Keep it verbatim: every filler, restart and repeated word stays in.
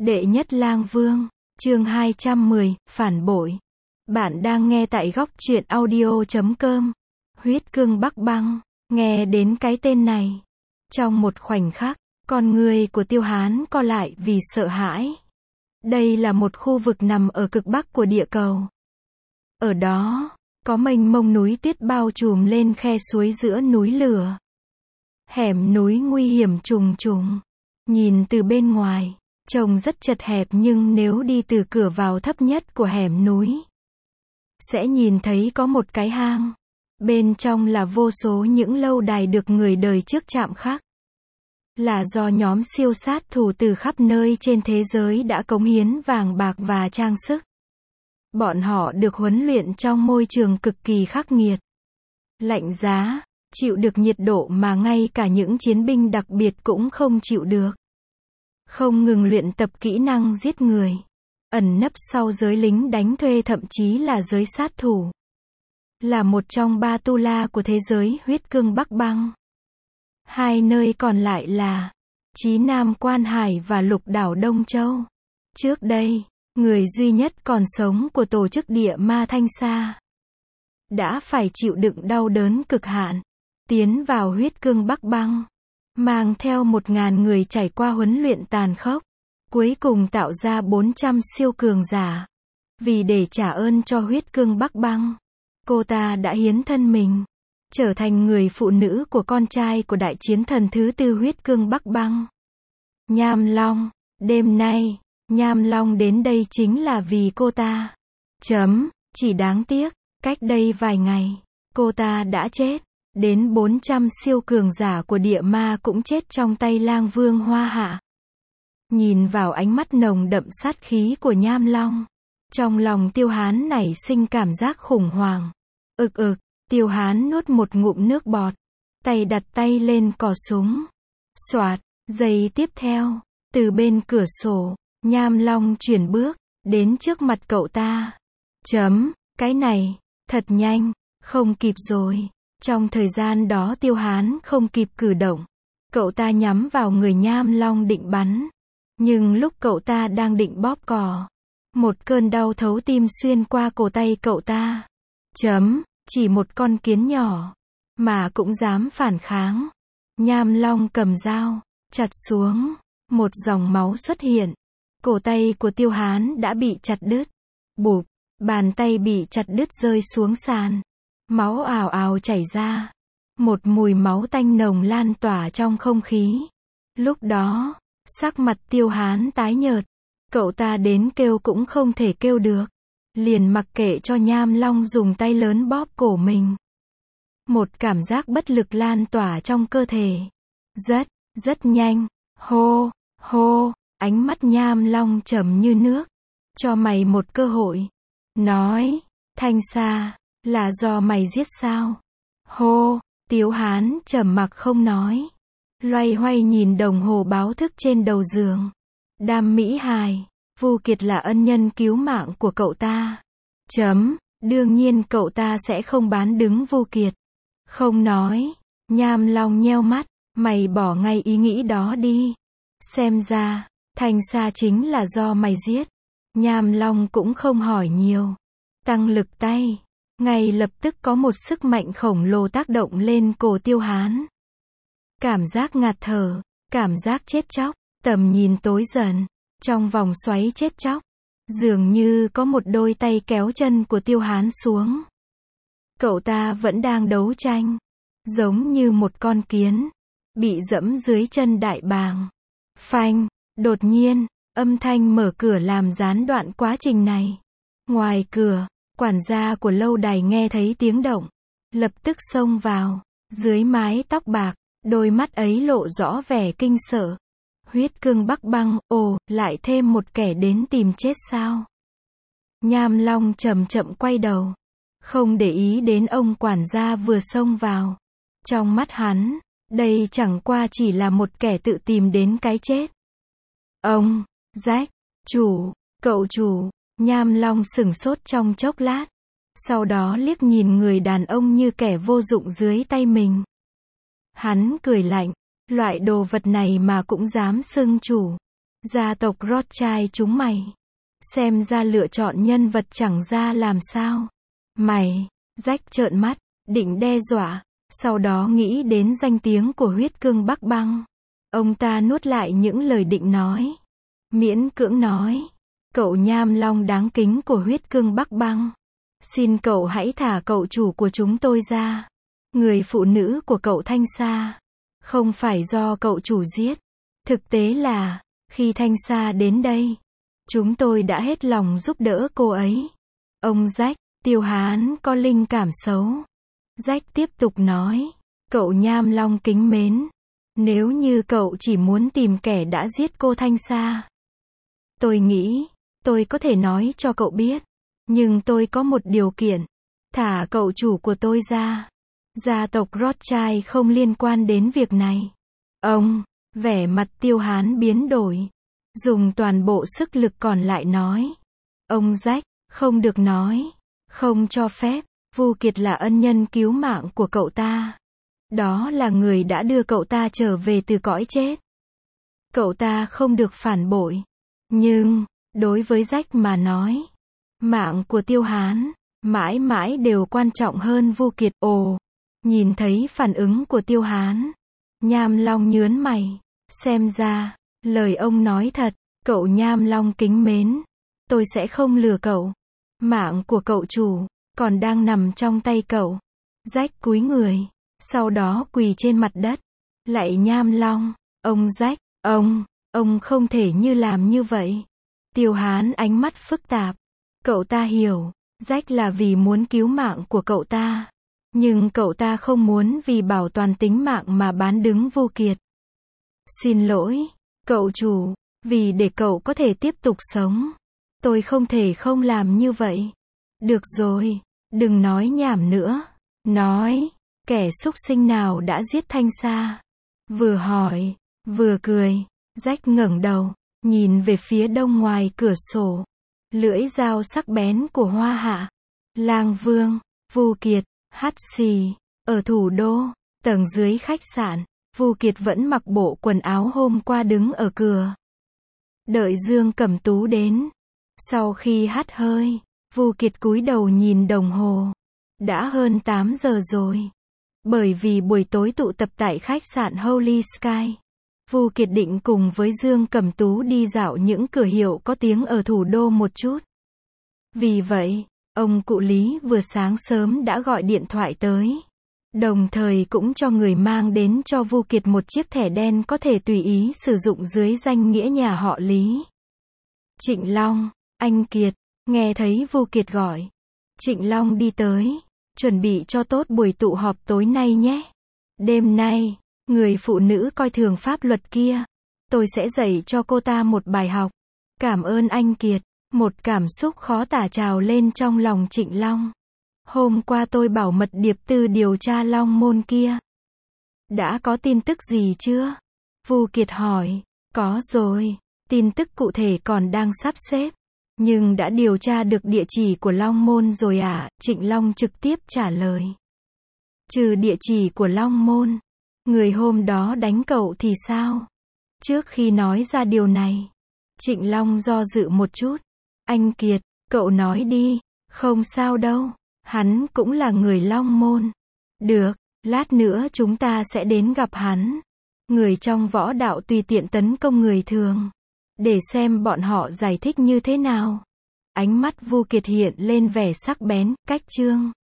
Đệ nhất lang vương, chương hai trăm mười, phản bội. Bạn đang nghe tại góc truyện audio chấm com. Huyết cương Bắc Băng, nghe đến cái tên này. Trong một khoảnh khắc, con người của Tiêu Hán co lại vì sợ hãi. Đây là một khu vực nằm ở cực bắc của địa cầu. Ở đó, có mênh mông núi tuyết bao trùm lên khe suối giữa núi lửa. Hẻm núi nguy hiểm trùng trùng. Nhìn từ bên ngoài, trông rất chật hẹp, nhưng nếu đi từ cửa vào thấp nhất của hẻm núi, sẽ nhìn thấy có một cái hang. Bên trong là vô số những lâu đài được người đời trước chạm khắc. Là do nhóm siêu sát thủ từ khắp nơi trên thế giới đã cống hiến vàng bạc và trang sức. Bọn họ được huấn luyện trong môi trường cực kỳ khắc nghiệt, lạnh giá, chịu được nhiệt độ mà ngay cả những chiến binh đặc biệt cũng không chịu được. Không ngừng luyện tập kỹ năng giết người, ẩn nấp sau giới lính đánh thuê, thậm chí là giới sát thủ. Là một trong ba tu la của thế giới huyết cương Bắc Băng. Hai nơi còn lại là Chí Nam Quan Hải và Lục đảo Đông Châu. Trước đây, người duy nhất còn sống của tổ chức địa ma Thanh Sa đã phải chịu đựng đau đớn cực hạn, tiến vào huyết cương Bắc Băng, mang theo một ngàn người trải qua huấn luyện tàn khốc, cuối cùng tạo ra bốn trăm siêu cường giả. Vì để trả ơn cho huyết cương Bắc Băng, cô ta đã hiến thân mình, trở thành người phụ nữ của con trai của đại chiến thần thứ tư huyết cương Bắc Băng, Nham Long. Đêm nay, Nham Long đến đây chính là vì cô ta. Chấm, chỉ đáng tiếc, cách đây vài ngày, cô ta đã chết. Đến bốn trăm siêu cường giả của địa ma cũng chết trong tay lang vương Hoa Hạ. Nhìn vào ánh mắt nồng đậm sát khí của Nham Long, trong lòng Tiêu Hán nảy sinh cảm giác khủng hoảng. Ực ực, Tiêu Hán nuốt một ngụm nước bọt, tay đặt tay lên cò súng. Soạt, giây tiếp theo, từ bên cửa sổ, Nham Long chuyển bước đến trước mặt cậu ta. Chấm, cái này, thật nhanh, không kịp rồi. Trong thời gian đó Tiêu Hán không kịp cử động. Cậu ta nhắm vào người Nham Long định bắn. Nhưng lúc cậu ta đang định bóp cò, một cơn đau thấu tim xuyên qua cổ tay cậu ta. Chấm, chỉ một con kiến nhỏ, mà cũng dám phản kháng. Nham Long cầm dao, chặt xuống. Một dòng máu xuất hiện. Cổ tay của Tiêu Hán đã bị chặt đứt. Bụp, bàn tay bị chặt đứt rơi xuống sàn. Máu ào ào chảy ra. Một mùi máu tanh nồng lan tỏa trong không khí. Lúc đó, sắc mặt Tiêu Hán tái nhợt. Cậu ta đến kêu cũng không thể kêu được. Liền mặc kệ cho Nham Long dùng tay lớn bóp cổ mình. Một cảm giác bất lực lan tỏa trong cơ thể. Rất, rất nhanh. Hô, hô, ánh mắt Nham Long trầm như nước. Cho mày một cơ hội. Nói, Thanh Sa, là do mày giết sao? Hô, Tiêu Hán trầm mặc không nói. Loay hoay nhìn đồng hồ báo thức trên đầu giường. Đam Mỹ Hài, Vu Kiệt là ân nhân cứu mạng của cậu ta. Chấm, đương nhiên cậu ta sẽ không bán đứng Vu Kiệt. Không nói. Nham Long nheo mắt, mày bỏ ngay ý nghĩ đó đi. Xem ra, Thanh Sa chính là do mày giết. Nham Long cũng không hỏi nhiều. Tăng lực tay. Ngay lập tức có một sức mạnh khổng lồ tác động lên cổ Tiêu Hán. Cảm giác ngạt thở, cảm giác chết chóc, tầm nhìn tối dần. Trong vòng xoáy chết chóc, dường như có một đôi tay kéo chân của Tiêu Hán xuống. Cậu ta vẫn đang đấu tranh, giống như một con kiến, bị dẫm dưới chân đại bàng. Phanh, đột nhiên, âm thanh mở cửa làm gián đoạn quá trình này. Ngoài cửa, quản gia của lâu đài nghe thấy tiếng động, lập tức xông vào. Dưới mái tóc bạc, đôi mắt ấy lộ rõ vẻ kinh sợ. Huyết cương Bắc Băng, ồ, lại thêm một kẻ đến tìm chết sao? Nham Long chậm chậm quay đầu, không để ý đến ông quản gia vừa xông vào. Trong mắt hắn, đây chẳng qua chỉ là một kẻ tự tìm đến cái chết. Ông, Jack, chủ, cậu chủ. Nham Long sửng sốt trong chốc lát, sau đó liếc nhìn người đàn ông như kẻ vô dụng dưới tay mình. Hắn cười lạnh, loại đồ vật này mà cũng dám xưng chủ. Gia tộc Rothschild chúng mày. Xem ra lựa chọn nhân vật chẳng ra làm sao. Mày, Jack trợn mắt, định đe dọa, sau đó nghĩ đến danh tiếng của huyết cương Bắc Băng. Ông ta nuốt lại những lời định nói. Miễn cưỡng nói, cậu nham long đáng kính của huyết cương Bắc Băng. Xin cậu hãy thả cậu chủ của chúng tôi ra. Người phụ nữ của cậu Thanh Sa. Không phải do cậu chủ giết. Thực tế là, khi Thanh Sa đến đây, chúng tôi đã hết lòng giúp đỡ cô ấy. Ông Jack, Tiêu Hán có linh cảm xấu. Jack tiếp tục nói, cậu nham long kính mến. Nếu như cậu chỉ muốn tìm kẻ đã giết cô Thanh Sa, tôi nghĩ, tôi có thể nói cho cậu biết. Nhưng tôi có một điều kiện. Thả cậu chủ của tôi ra. Gia tộc Rothschild không liên quan đến việc này. Ông, vẻ mặt Tiêu Hán biến đổi. Dùng toàn bộ sức lực còn lại nói. Ông Jack, không được nói. Không cho phép. Vu Kiệt là ân nhân cứu mạng của cậu ta. Đó là người đã đưa cậu ta trở về từ cõi chết. Cậu ta không được phản bội. Nhưng, đối với Jack mà nói, mạng của Tiêu Hán, mãi mãi đều quan trọng hơn Vu Kiệt. Ồ, nhìn thấy phản ứng của Tiêu Hán, Nham Long nhớn mày, xem ra, lời ông nói thật, cậu Nham Long kính mến, tôi sẽ không lừa cậu. Mạng của cậu chủ, còn đang nằm trong tay cậu. Jack cúi người, sau đó quỳ trên mặt đất, lạy Nham Long, ông Jack, ông, ông không thể như làm như vậy. Tiêu Hán ánh mắt phức tạp. Cậu ta hiểu, Jack là vì muốn cứu mạng của cậu ta. Nhưng cậu ta không muốn vì bảo toàn tính mạng mà bán đứng Vu Kiệt. Xin lỗi, cậu chủ, vì để cậu có thể tiếp tục sống. Tôi không thể không làm như vậy. Được rồi, đừng nói nhảm nữa. Nói, kẻ súc sinh nào đã giết Thanh Sa? Vừa hỏi, vừa cười, Jack ngẩng đầu, nhìn về phía đông ngoài cửa sổ. Lưỡi dao sắc bén của Hoa Hạ, Lang Vương, Vu Kiệt, hắt xì, ở thủ đô, tầng dưới khách sạn, Vu Kiệt vẫn mặc bộ quần áo hôm qua đứng ở cửa. Đợi Dương Cẩm Tú đến. Sau khi hắt hơi, Vu Kiệt cúi đầu nhìn đồng hồ. Đã hơn tám giờ rồi. Bởi vì buổi tối tụ tập tại khách sạn Holy Sky, Vu Kiệt định cùng với Dương Cẩm Tú đi dạo những cửa hiệu có tiếng ở thủ đô một chút. Vì vậy, ông cụ Lý vừa sáng sớm đã gọi điện thoại tới. Đồng thời cũng cho người mang đến cho Vu Kiệt một chiếc thẻ đen có thể tùy ý sử dụng dưới danh nghĩa nhà họ Lý. Trịnh Long, anh Kiệt, nghe thấy Vu Kiệt gọi. Trịnh Long đi tới, chuẩn bị cho tốt buổi tụ họp tối nay nhé. Đêm nay, người phụ nữ coi thường pháp luật kia, tôi sẽ dạy cho cô ta một bài học. Cảm ơn anh Kiệt. Một cảm xúc khó tả trào lên trong lòng Trịnh Long. Hôm qua tôi bảo mật điệp tư điều tra Long Môn kia. Đã có tin tức gì chưa? Vu Kiệt hỏi. Có rồi, tin tức cụ thể còn đang sắp xếp. Nhưng đã điều tra được địa chỉ của Long Môn rồi à? Trịnh Long trực tiếp trả lời. Trừ địa chỉ của Long Môn, người hôm đó đánh cậu thì sao? Trước khi nói ra điều này, Trịnh Long do dự một chút. Anh Kiệt, cậu nói đi, không sao đâu, hắn cũng là người Long Môn. Được, lát nữa chúng ta sẽ đến gặp hắn. Người trong võ đạo tùy tiện tấn công người thường. Để xem bọn họ giải thích như thế nào. Ánh mắt Vu Kiệt hiện lên vẻ sắc bén, cách chương.